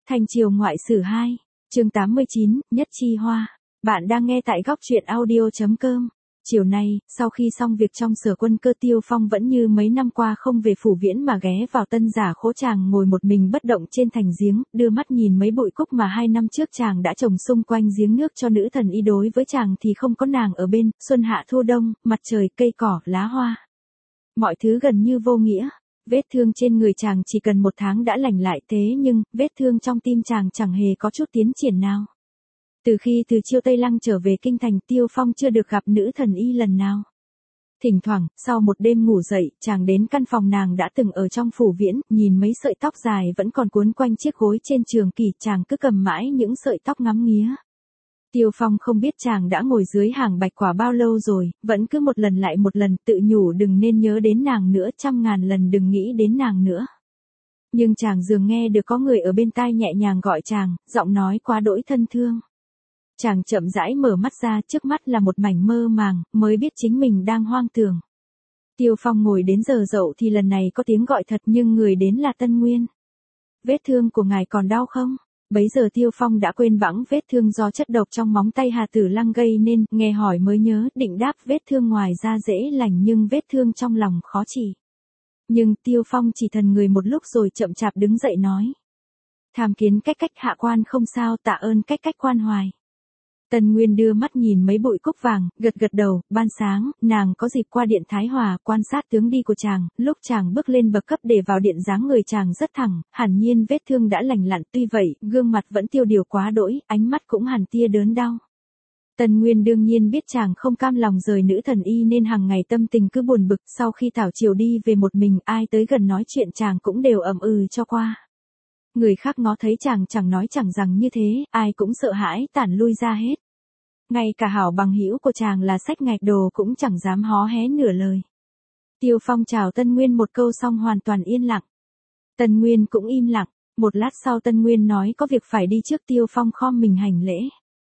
Thanh Triều Ngoại Sử 2, chương 89, Nhất Chi Hoa. Bạn đang nghe tại góc truyện audio.com. Chiều nay, sau khi xong việc trong Sở Quân Cơ, Tiêu Phong vẫn như mấy năm qua không về phủ viễn mà ghé vào Tân Giả Khố. Chàng ngồi một mình bất động trên thành giếng, đưa mắt nhìn mấy bụi cúc mà 2 năm trước chàng đã trồng xung quanh giếng nước cho nữ thần y. Đối với chàng thì không có nàng ở bên, xuân hạ thu đông, mặt trời, cây cỏ, lá hoa, mọi thứ gần như vô nghĩa. Vết thương trên người chàng chỉ cần 1 tháng đã lành lại, thế nhưng vết thương trong tim chàng chẳng hề có chút tiến triển nào. Từ khi từ Chiêu Tây Lăng trở về kinh thành, Tiêu Phong chưa được gặp nữ thần y lần nào. Thỉnh thoảng, sau một đêm ngủ dậy, chàng đến căn phòng nàng đã từng ở trong phủ viễn, nhìn mấy sợi tóc dài vẫn còn cuốn quanh chiếc gối trên trường kỷ, chàng cứ cầm mãi những sợi tóc ngắm nghía. Tiêu Phong không biết chàng đã ngồi dưới hàng bạch quả bao lâu rồi, vẫn cứ một lần lại một lần tự nhủ đừng nên nhớ đến nàng nữa, 100.000 lần đừng nghĩ đến nàng nữa. Nhưng chàng dường nghe được có người ở bên tai nhẹ nhàng gọi chàng, giọng nói quá đỗi thân thương. Chàng chậm rãi mở mắt ra, trước mắt là một mảnh mơ màng, mới biết chính mình đang hoang tưởng. Tiêu Phong ngồi đến giờ dậu thì lần này có tiếng gọi thật, nhưng người đến là Tân Nguyên. Vết thương của ngài còn đau không? Bấy giờ Tiêu Phong đã quên bẵng vết thương do chất độc trong móng tay Hà Tử Lăng gây nên, nghe hỏi mới nhớ, định đáp vết thương ngoài da dễ lành nhưng vết thương trong lòng khó trị. Nhưng Tiêu Phong chỉ thần người một lúc rồi chậm chạp đứng dậy nói: tham kiến cách hạ quan không sao, tạ ơn cách quan hoài. Tân Nguyên đưa mắt nhìn mấy bụi cúc vàng, gật đầu. Ban sáng, nàng có dịp qua điện Thái Hòa quan sát tướng đi của chàng, lúc chàng bước lên bậc cấp để vào điện dáng người chàng rất thẳng, hẳn nhiên vết thương đã lành lặn, tuy vậy, gương mặt vẫn tiêu điều quá đỗi, ánh mắt cũng hằn tia đớn đau. Tân Nguyên đương nhiên biết chàng không cam lòng rời nữ thần y nên hàng ngày tâm tình cứ buồn bực, sau khi Thảo Triều đi về một mình, ai tới gần nói chuyện chàng cũng đều ậm cho qua. Người khác ngó thấy chàng chẳng nói chẳng rằng như thế, ai cũng sợ hãi tản lui ra hết. Ngay cả hảo bằng hữu của chàng là Sách Ngạch Đồ cũng chẳng dám hó hé nửa lời. Tiêu Phong chào Tân Nguyên một câu xong hoàn toàn yên lặng. Tân Nguyên cũng im lặng, một lát sau Tân Nguyên nói có việc phải đi trước. Tiêu Phong khom mình hành lễ.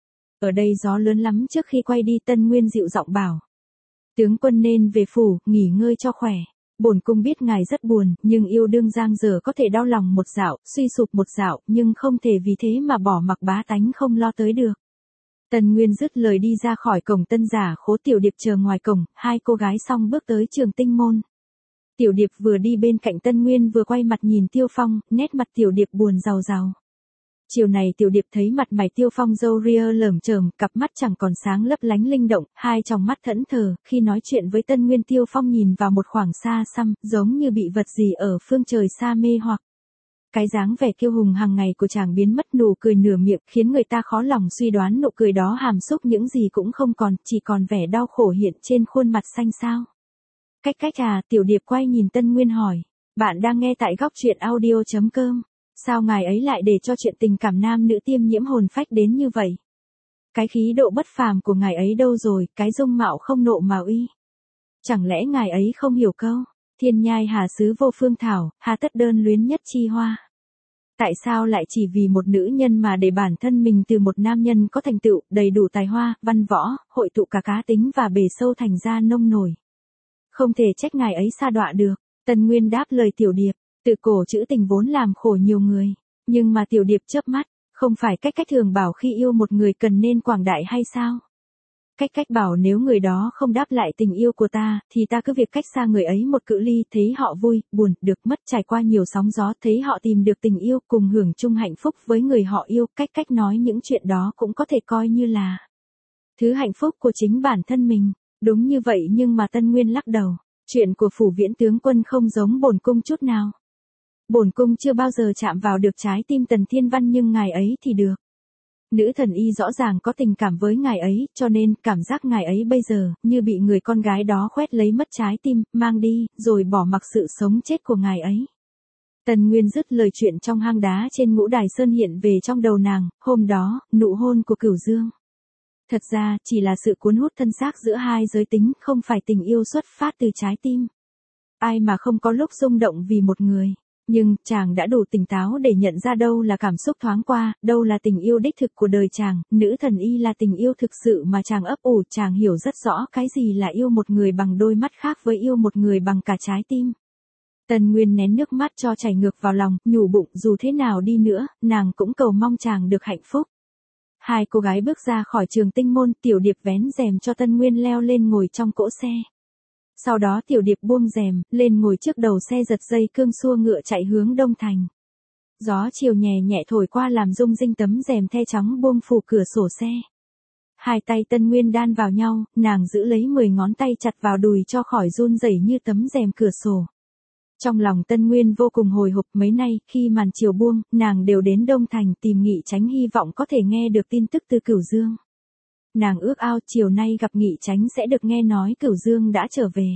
Ở đây gió lớn lắm, trước khi quay đi Tân Nguyên dịu giọng bảo: tướng quân nên về phủ, nghỉ ngơi cho khỏe. Bổn cung biết ngài rất buồn, nhưng yêu đương giang dở có thể đau lòng một dạo, suy sụp một dạo, nhưng không thể vì thế mà bỏ mặc bá tánh không lo tới được. Tân Nguyên dứt lời đi ra khỏi cổng Tân Giả Khố. Tiểu Điệp chờ ngoài cổng, 2 cô gái xong bước tới Trường Tinh Môn. Tiểu Điệp vừa đi bên cạnh Tân Nguyên vừa quay mặt nhìn Tiêu Phong, nét mặt Tiểu Điệp buồn rầu rầu. Chiều này Tiểu Điệp thấy mặt mày Tiêu Phong râu ria lởm chởm, cặp mắt chẳng còn sáng lấp lánh linh động, 2 tròng mắt thẫn thờ, khi nói chuyện với Tân Nguyên Tiêu Phong nhìn vào một khoảng xa xăm, giống như bị vật gì ở phương trời xa mê hoặc. Cái dáng vẻ kiêu hùng hàng ngày của chàng biến mất, nụ cười nửa miệng khiến người ta khó lòng suy đoán nụ cười đó hàm xúc những gì cũng không còn, chỉ còn vẻ đau khổ hiện trên khuôn mặt xanh xao. Cách à? Tiểu Điệp quay nhìn Tân Nguyên hỏi. Bạn đang nghe tại góc truyện audio.com. Sao ngài ấy lại để cho chuyện tình cảm nam nữ tiêm nhiễm hồn phách đến như vậy? Cái khí độ bất phàm của ngài ấy đâu rồi, cái dung mạo không nộ mà uy? Chẳng lẽ ngài ấy không hiểu câu thiên nhai hà xứ vô phương thảo, hà tất đơn luyến nhất chi hoa? Tại sao lại chỉ vì một nữ nhân mà để bản thân mình từ một nam nhân có thành tựu, đầy đủ tài hoa, văn võ, hội tụ cả cá tính và bề sâu thành ra nông nổi? Không thể trách ngài ấy sa đọa được. Tân Nguyên đáp lời Tiểu Điệp. Tự cổ trữ tình vốn làm khổ nhiều người, nhưng mà Tiểu Điệp chớp mắt, không phải cách thường bảo khi yêu một người cần nên quảng đại hay sao? Cách bảo nếu người đó không đáp lại tình yêu của ta, thì ta cứ việc cách xa người ấy một cự ly, thấy họ vui, buồn, được mất, trải qua nhiều sóng gió, thấy họ tìm được tình yêu, cùng hưởng chung hạnh phúc với người họ yêu, cách nói những chuyện đó cũng có thể coi như là thứ hạnh phúc của chính bản thân mình. Đúng như vậy, nhưng mà Tân Nguyên lắc đầu, chuyện của phủ viễn tướng quân không giống bổn cung chút nào. Bổn cung chưa bao giờ chạm vào được trái tim Tần Thiên Văn, nhưng ngài ấy thì được. Nữ thần y rõ ràng có tình cảm với ngài ấy, cho nên cảm giác ngài ấy bây giờ như bị người con gái đó khoét lấy mất trái tim, mang đi, rồi bỏ mặc sự sống chết của ngài ấy. Tần Nguyên dứt lời, chuyện trong hang đá trên Ngũ Đài Sơn hiện về trong đầu nàng, hôm đó, nụ hôn của Cửu Dương. Thật ra, chỉ là sự cuốn hút thân xác giữa hai giới tính, không phải tình yêu xuất phát từ trái tim. Ai mà không có lúc rung động vì một người. Nhưng, chàng đã đủ tỉnh táo để nhận ra đâu là cảm xúc thoáng qua, đâu là tình yêu đích thực của đời chàng. Nữ thần y là tình yêu thực sự mà chàng ấp ủ. Chàng hiểu rất rõ cái gì là yêu một người bằng đôi mắt khác với yêu một người bằng cả trái tim. Tân Nguyên nén nước mắt cho chảy ngược vào lòng, nhủ bụng dù thế nào đi nữa, nàng cũng cầu mong chàng được hạnh phúc. Hai cô gái bước ra khỏi trường Tinh Môn, Tiểu Điệp vén rèm cho Tân Nguyên leo lên ngồi trong cỗ xe. Sau đó Tiểu Điệp buông rèm, lên ngồi trước đầu xe giật dây cương xua ngựa chạy hướng Đông Thành. Gió chiều nhẹ nhẹ thổi qua làm rung rinh tấm rèm the trắng buông phủ cửa sổ xe. Hai tay Tân Nguyên đan vào nhau, nàng giữ lấy 10 ngón tay chặt vào đùi cho khỏi run rẩy như tấm rèm cửa sổ. Trong lòng Tân Nguyên vô cùng hồi hộp, mấy nay, khi màn chiều buông, nàng đều đến Đông Thành tìm Nghị Chánh hy vọng có thể nghe được tin tức từ Cửu Dương. Nàng ước ao chiều nay gặp Nghị Chánh sẽ được nghe nói Cửu Dương đã trở về.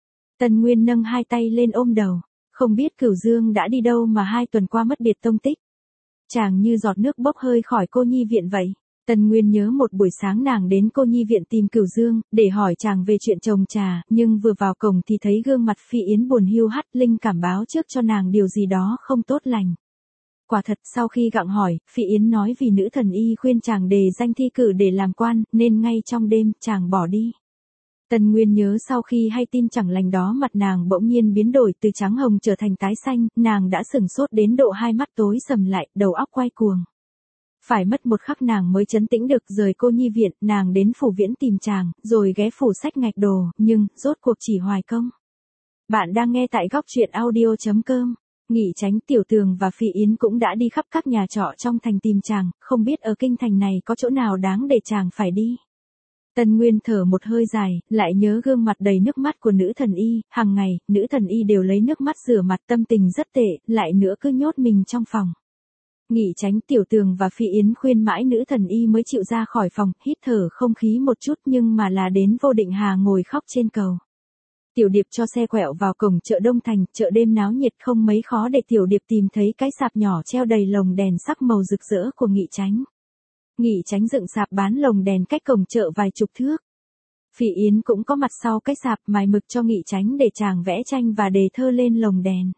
Tân Nguyên nâng hai tay lên ôm đầu, không biết Cửu Dương đã đi đâu mà 2 tuần qua mất biệt tông tích. Chàng như giọt nước bốc hơi khỏi cô nhi viện vậy. Tân Nguyên nhớ một buổi sáng nàng đến cô nhi viện tìm Cửu Dương, để hỏi chàng về chuyện trồng trà, nhưng vừa vào cổng thì thấy gương mặt Phi Yến buồn hiu hắt, linh cảm báo trước cho nàng điều gì đó không tốt lành. Quả thật sau khi gặng hỏi, Phi Yến nói vì nữ thần y khuyên chàng đề danh thi cử để làm quan, nên ngay trong đêm, chàng bỏ đi. Tân Nguyên nhớ sau khi hay tin chẳng lành đó mặt nàng bỗng nhiên biến đổi từ trắng hồng trở thành tái xanh, nàng đã sửng sốt đến độ hai mắt tối sầm lại, đầu óc quay cuồng. Phải mất một khắc nàng mới trấn tĩnh được, rời cô nhi viện, nàng đến phủ viễn tìm chàng, rồi ghé phủ sách ngạch đồ, nhưng, rốt cuộc chỉ hoài công. Bạn đang nghe tại góc truyện audio.com. Nghị Chánh, Tiểu Tường và Phi Yến cũng đã đi khắp các nhà trọ trong thành tìm chàng, không biết ở kinh thành này có chỗ nào đáng để chàng phải đi. Tân Nguyên thở một hơi dài, lại nhớ gương mặt đầy nước mắt của nữ thần y, hàng ngày, nữ thần y đều lấy nước mắt rửa mặt, tâm tình rất tệ, lại nữa cứ nhốt mình trong phòng. Nghị Chánh, Tiểu Tường và Phi Yến khuyên mãi nữ thần y mới chịu ra khỏi phòng, hít thở không khí một chút nhưng mà là đến Vô Định Hà ngồi khóc trên cầu. Tiểu Điệp cho xe quẹo vào cổng chợ Đông Thành, chợ đêm náo nhiệt không mấy khó để Tiểu Điệp tìm thấy cái sạp nhỏ treo đầy lồng đèn sắc màu rực rỡ của Nghị Chánh. Nghị Chánh dựng sạp bán lồng đèn cách cổng chợ vài chục thước. Phi Yến cũng có mặt sau cái sạp mài mực cho Nghị Chánh để chàng vẽ tranh và đề thơ lên lồng đèn.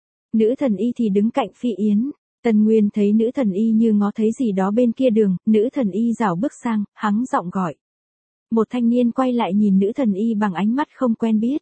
Nữ thần y thì đứng cạnh Phi Yến. Tân Nguyên thấy nữ thần y như ngó thấy gì đó bên kia đường, nữ thần y rảo bước sang, hắng giọng gọi. Một thanh niên quay lại nhìn nữ thần y bằng ánh mắt không quen biết.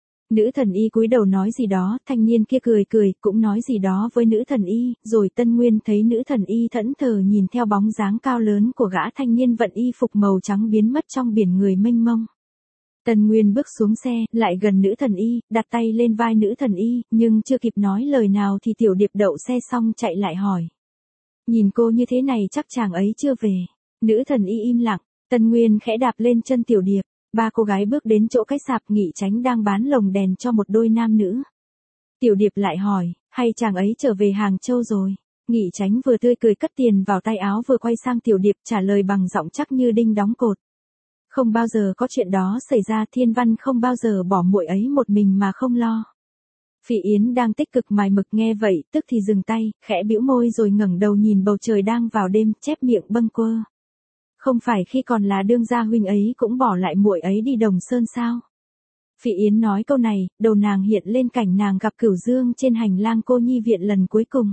Nữ thần y cúi đầu nói gì đó, thanh niên kia cười cười, cũng nói gì đó với nữ thần y, rồi Tân Nguyên thấy nữ thần y thẫn thờ nhìn theo bóng dáng cao lớn của gã thanh niên vận y phục màu trắng biến mất trong biển người mênh mông. Tân Nguyên bước xuống xe, lại gần nữ thần y, đặt tay lên vai nữ thần y, nhưng chưa kịp nói lời nào thì Tiểu Điệp đậu xe xong chạy lại hỏi. Nhìn cô như thế này chắc chàng ấy chưa về. Nữ thần y im lặng, Tân Nguyên khẽ đạp lên chân Tiểu Điệp. 3 cô gái bước đến chỗ cái sạp Nghị Chánh đang bán lồng đèn cho một đôi nam nữ. Tiểu Điệp lại hỏi, hay chàng ấy trở về Hàng Châu rồi? Nghị Chánh vừa tươi cười cất tiền vào tay áo vừa quay sang Tiểu Điệp trả lời bằng giọng chắc như đinh đóng cột. Không bao giờ có chuyện đó xảy ra, Thiên Văn không bao giờ bỏ muội ấy một mình mà không lo. Phi Yến đang tích cực mài mực nghe vậy, tức thì dừng tay, khẽ bĩu môi rồi ngẩng đầu nhìn bầu trời đang vào đêm, chép miệng bâng quơ. Không phải khi còn là đương gia huynh ấy cũng bỏ lại muội ấy đi Đồng Sơn sao? Phi Yến nói câu này, đầu nàng hiện lên cảnh nàng gặp Cửu Dương trên hành lang cô nhi viện lần cuối cùng.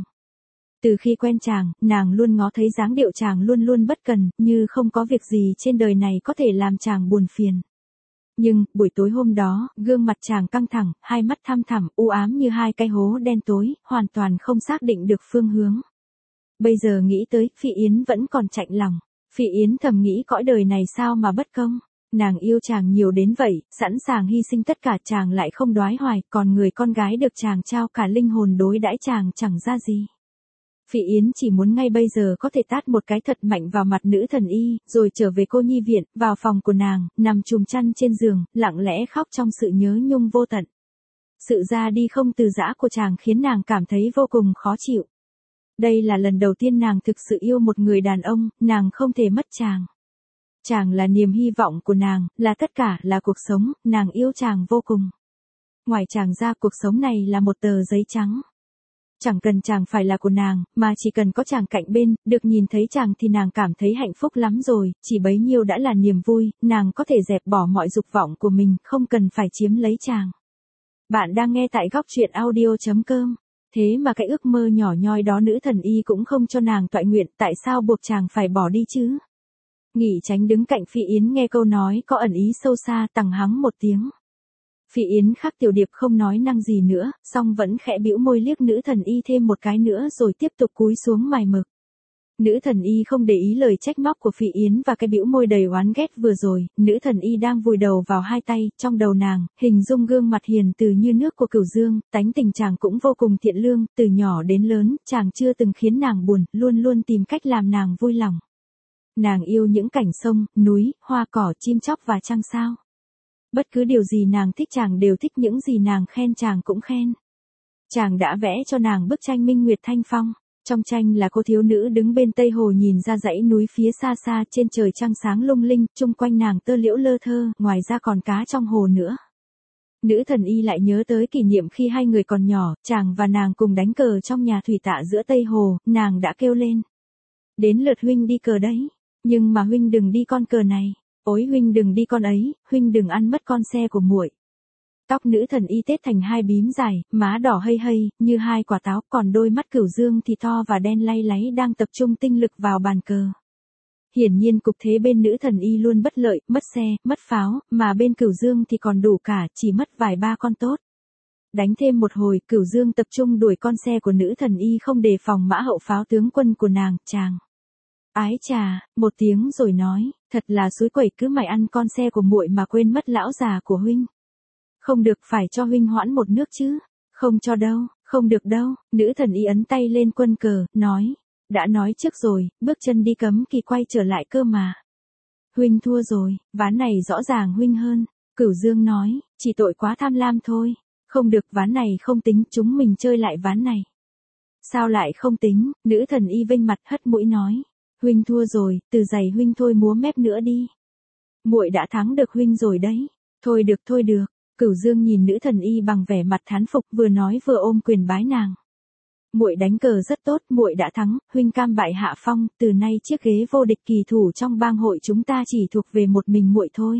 Từ khi quen chàng, nàng luôn ngó thấy dáng điệu chàng luôn luôn bất cần, như không có việc gì trên đời này có thể làm chàng buồn phiền. Nhưng, buổi tối hôm đó, gương mặt chàng căng thẳng, hai mắt thăm thẳm, u ám như 2 cái hố đen tối, hoàn toàn không xác định được phương hướng. Bây giờ nghĩ tới, Phi Yến vẫn còn chạnh lòng. Phi Yến thầm nghĩ cõi đời này sao mà bất công. Nàng yêu chàng nhiều đến vậy, sẵn sàng hy sinh tất cả, chàng lại không đoái hoài, còn người con gái được chàng trao cả linh hồn đối đãi chàng chẳng ra gì. Phi Yến chỉ muốn ngay bây giờ có thể tát một cái thật mạnh vào mặt nữ thần y, rồi trở về cô nhi viện, vào phòng của nàng, nằm chùm chăn trên giường, lặng lẽ khóc trong sự nhớ nhung vô tận. Sự ra đi không từ giã của chàng khiến nàng cảm thấy vô cùng khó chịu. Đây là lần đầu tiên nàng thực sự yêu một người đàn ông, nàng không thể mất chàng. Chàng là niềm hy vọng của nàng, là tất cả, là cuộc sống, nàng yêu chàng vô cùng. Ngoài chàng ra, cuộc sống này là một tờ giấy trắng. Chẳng cần chàng phải là của nàng, mà chỉ cần có chàng cạnh bên, được nhìn thấy chàng thì nàng cảm thấy hạnh phúc lắm rồi, chỉ bấy nhiêu đã là niềm vui, nàng có thể dẹp bỏ mọi dục vọng của mình, không cần phải chiếm lấy chàng. Bạn đang nghe tại góc truyện audio.com. Thế mà cái ước mơ nhỏ nhoi đó nữ thần y cũng không cho nàng toại nguyện, tại sao buộc chàng phải bỏ đi chứ? Nghị Chánh đứng cạnh Phi Yến nghe câu nói có ẩn ý sâu xa, tằng hắng một tiếng. Phỉ Yến Khắc Tiểu Điệp không nói năng gì nữa, song vẫn khẽ bĩu môi liếc nữ thần y thêm một cái nữa rồi tiếp tục cúi xuống mài mực. Nữ thần y không để ý lời trách móc của Phỉ Yến và cái bĩu môi đầy oán ghét vừa rồi, nữ thần y đang vùi đầu vào hai tay, trong đầu nàng, hình dung gương mặt hiền từ như nước của Cửu Dương, tánh tình chàng cũng vô cùng thiện lương, từ nhỏ đến lớn, chàng chưa từng khiến nàng buồn, luôn luôn tìm cách làm nàng vui lòng. Nàng yêu những cảnh sông, núi, hoa cỏ, chim chóc và trăng sao. Bất cứ điều gì nàng thích chàng đều thích, những gì nàng khen chàng cũng khen. Chàng đã vẽ cho nàng bức tranh Minh Nguyệt Thanh Phong. Trong tranh là cô thiếu nữ đứng bên Tây Hồ nhìn ra dãy núi phía xa xa, trên trời trăng sáng lung linh, chung quanh nàng tơ liễu lơ thơ, ngoài ra còn cá trong hồ nữa. Nữ thần y lại nhớ tới kỷ niệm khi hai người còn nhỏ, chàng và nàng cùng đánh cờ trong nhà thủy tạ giữa Tây Hồ, nàng đã kêu lên. Đến lượt huynh đi cờ đấy, nhưng mà huynh đừng đi con cờ này, ối huynh đừng đi con ấy, huynh đừng ăn mất con xe của muội. Tóc nữ thần y tết thành hai bím dài, má đỏ hây hây, như hai quả táo, còn đôi mắt Cửu Dương thì to và đen lay láy đang tập trung tinh lực vào bàn cờ. Hiển nhiên cục thế bên nữ thần y luôn bất lợi, mất xe, mất pháo, mà bên Cửu Dương thì còn đủ cả, chỉ mất vài ba con tốt. Đánh thêm một hồi, Cửu Dương tập trung đuổi con xe của nữ thần y không đề phòng mã hậu pháo tướng quân của nàng, chàng. Ái chà, một tiếng rồi nói, thật là xúi quẩy, cứ mày ăn con xe của muội mà quên mất lão già của huynh. Không được, phải cho huynh hoãn một nước chứ. Không cho đâu, không được đâu, nữ thần y ấn tay lên quân cờ, nói. Đã nói trước rồi, bước chân đi cấm kỳ quay trở lại cơ mà. Huynh thua rồi, ván này rõ ràng huynh hơn. Cửu Dương nói, chỉ tội quá tham lam thôi. Không được, ván này không tính, chúng mình chơi lại ván này. Sao lại không tính, nữ thần y vênh mặt hất mũi nói. Huynh thua rồi, từ giày huynh thôi múa mép nữa đi. Muội đã thắng được huynh rồi đấy. Thôi được, thôi được. Cửu Dương nhìn nữ thần y bằng vẻ mặt thán phục, vừa nói vừa ôm quyền bái nàng. Muội đánh cờ rất tốt, muội đã thắng, huynh cam bại hạ phong, từ nay chiếc ghế vô địch kỳ thủ trong bang hội chúng ta chỉ thuộc về một mình muội thôi.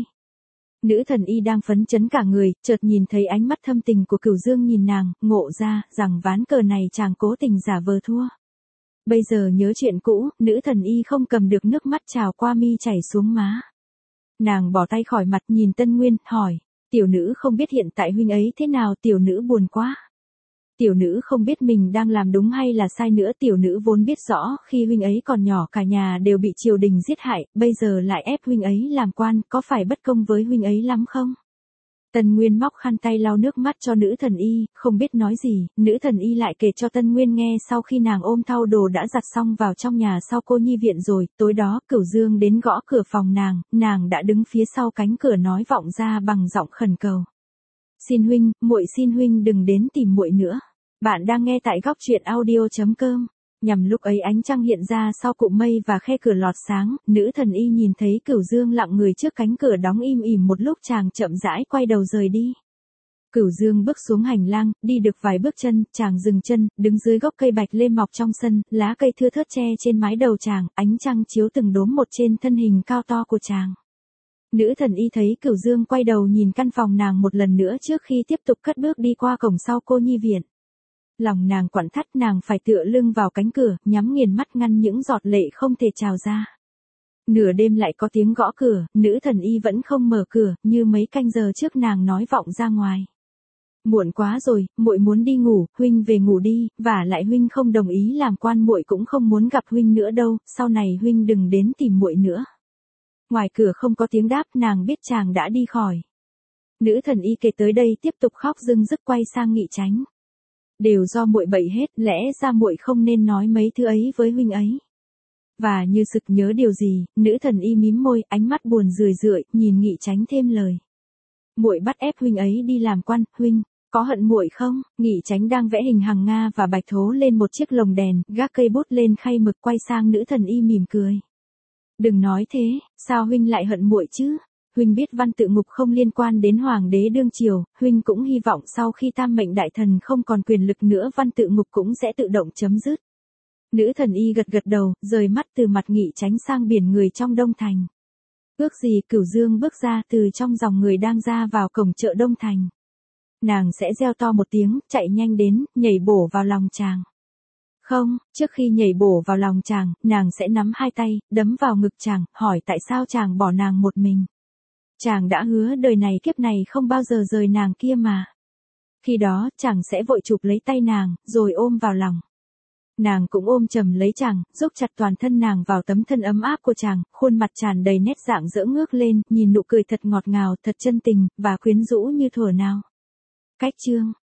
Nữ thần y đang phấn chấn cả người, chợt nhìn thấy ánh mắt thâm tình của Cửu Dương nhìn nàng, ngộ ra rằng ván cờ này chàng cố tình giả vờ thua. Bây giờ nhớ chuyện cũ, nữ thần y không cầm được nước mắt trào qua mi chảy xuống má. Nàng bỏ tay khỏi mặt nhìn Tân Nguyên, hỏi. Tiểu nữ không biết hiện tại huynh ấy thế nào, tiểu nữ buồn quá. Tiểu nữ không biết mình đang làm đúng hay là sai nữa, tiểu nữ vốn biết rõ khi huynh ấy còn nhỏ cả nhà đều bị triều đình giết hại, bây giờ lại ép huynh ấy làm quan, có phải bất công với huynh ấy lắm không? Tân Nguyên móc khăn tay lau nước mắt cho nữ thần y, không biết nói gì, nữ thần y lại kể cho Tân Nguyên nghe sau khi nàng ôm thau đồ đã giặt xong vào trong nhà sau cô nhi viện rồi, tối đó Cửu Dương đến gõ cửa phòng nàng đã đứng phía sau cánh cửa nói vọng ra bằng giọng khẩn cầu. Xin huynh, muội xin huynh đừng đến tìm muội nữa. Bạn đang nghe tại góc truyện audio.com. Nhằm lúc ấy ánh trăng hiện ra sau cụm mây và khe cửa lọt sáng, nữ thần y nhìn thấy Cửu Dương lặng người trước cánh cửa đóng im ỉm một lúc, chàng chậm rãi quay đầu rời đi. Cửu Dương bước xuống hành lang, đi được vài bước chân, chàng dừng chân, đứng dưới gốc cây bạch lê mọc trong sân, lá cây thưa thớt che trên mái đầu chàng, ánh trăng chiếu từng đốm một trên thân hình cao to của chàng. Nữ thần y thấy Cửu Dương quay đầu nhìn căn phòng nàng một lần nữa trước khi tiếp tục cất bước đi qua cổng sau cô nhi viện. Lòng nàng quặn thắt, nàng phải tựa lưng vào cánh cửa, nhắm nghiền mắt ngăn những giọt lệ không thể trào ra. Nửa đêm lại có tiếng gõ cửa, nữ thần y vẫn không mở cửa, như mấy canh giờ trước nàng nói vọng ra ngoài. Muộn quá rồi, muội muốn đi ngủ, huynh về ngủ đi, và lại huynh không đồng ý làm quan, muội cũng không muốn gặp huynh nữa đâu, sau này huynh đừng đến tìm muội nữa. Ngoài cửa không có tiếng đáp, nàng biết chàng đã đi khỏi. Nữ thần y kể tới đây tiếp tục khóc rưng rức, quay sang Nghị Chánh. Đều do muội bậy hết, lẽ ra muội không nên nói mấy thứ ấy với huynh ấy. Và như sực nhớ điều gì, nữ thần y mím môi, ánh mắt buồn rười rượi, nhìn Nghị Chánh thêm lời. Muội bắt ép huynh ấy đi làm quan, huynh có hận muội không? Nghị Chánh đang vẽ hình hằng nga và bạch thố lên một chiếc lồng đèn, gác cây bút lên khay mực, quay sang nữ thần y mỉm cười. Đừng nói thế, sao huynh lại hận muội chứ? Huynh biết văn tự ngục không liên quan đến hoàng đế đương triều, huynh cũng hy vọng sau khi tam mệnh đại thần không còn quyền lực nữa văn tự ngục cũng sẽ tự động chấm dứt. Nữ thần y gật gật đầu, rời mắt từ mặt Nghị Chánh sang biển người trong Đông Thành. Ước gì Cửu Dương bước ra từ trong dòng người đang ra vào cổng chợ Đông Thành. Nàng sẽ reo to một tiếng, chạy nhanh đến, nhảy bổ vào lòng chàng. Không, trước khi nhảy bổ vào lòng chàng, nàng sẽ nắm hai tay, đấm vào ngực chàng, hỏi tại sao chàng bỏ nàng một mình. Chàng đã hứa đời này kiếp này không bao giờ rời nàng kia mà. Khi đó, chàng sẽ vội chụp lấy tay nàng, rồi ôm vào lòng. Nàng cũng ôm chầm lấy chàng, dốc chặt toàn thân nàng vào tấm thân ấm áp của chàng, khuôn mặt tràn đầy nét rạng rỡ ngước lên, nhìn nụ cười thật ngọt ngào, thật chân tình, và quyến rũ như thuở nào. Cách chương